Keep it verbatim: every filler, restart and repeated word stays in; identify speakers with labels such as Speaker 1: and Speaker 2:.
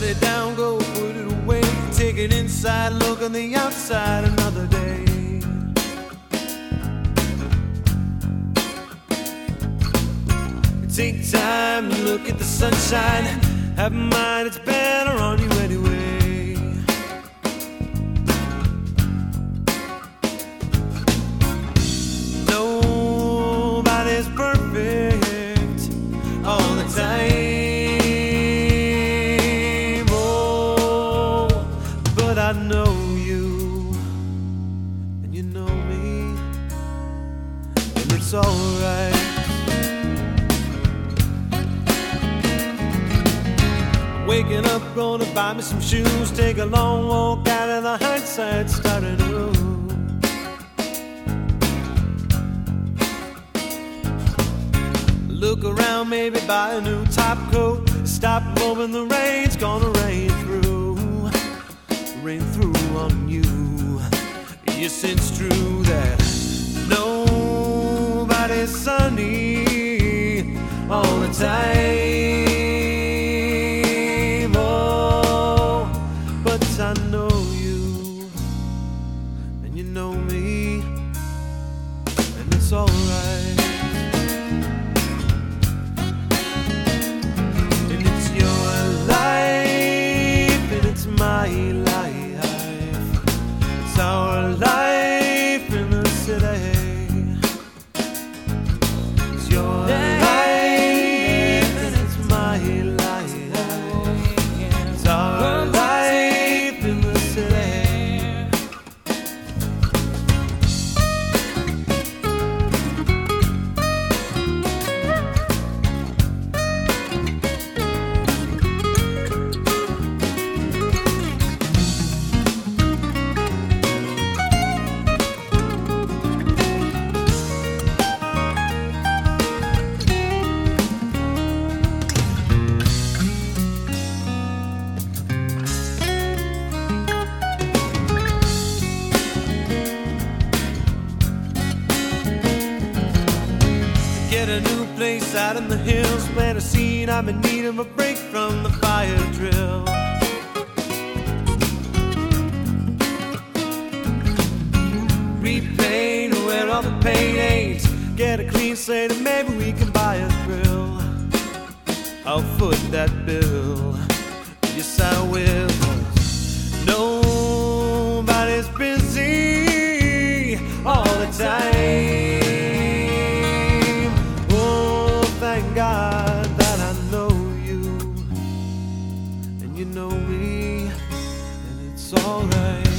Speaker 1: Shut it down, go put it away. Take it inside, look on the outside another day. Take time to look at the sunshine. Have in mind it's better on you anyway. Nobody's perfect all the time. Oh, but I know you, and you know me, and it's alright. Waking up, gonna buy me some shoes. Take a long walk out of the hindsight, starting new. Look around, maybe buy a new top coat. Stop hoping the rain's gonna rain through, rain through on you. Yes, it's true that nobody's sunny all the time. I know you, and you know me, and it's alright. And it's your life, and it's my life. It's our life in the city. It's your life, and it's my life. It's our life. Get a new place out in the hills, plant a seed. I'm in need of a break from the fire drill. Repaint where all the paint ain't. Get a clean slate and maybe we can buy a thrill. I'll foot that bill. Yes, I will. Nobody's busy all the time. Thank God that I know you, and you know me, and it's alright.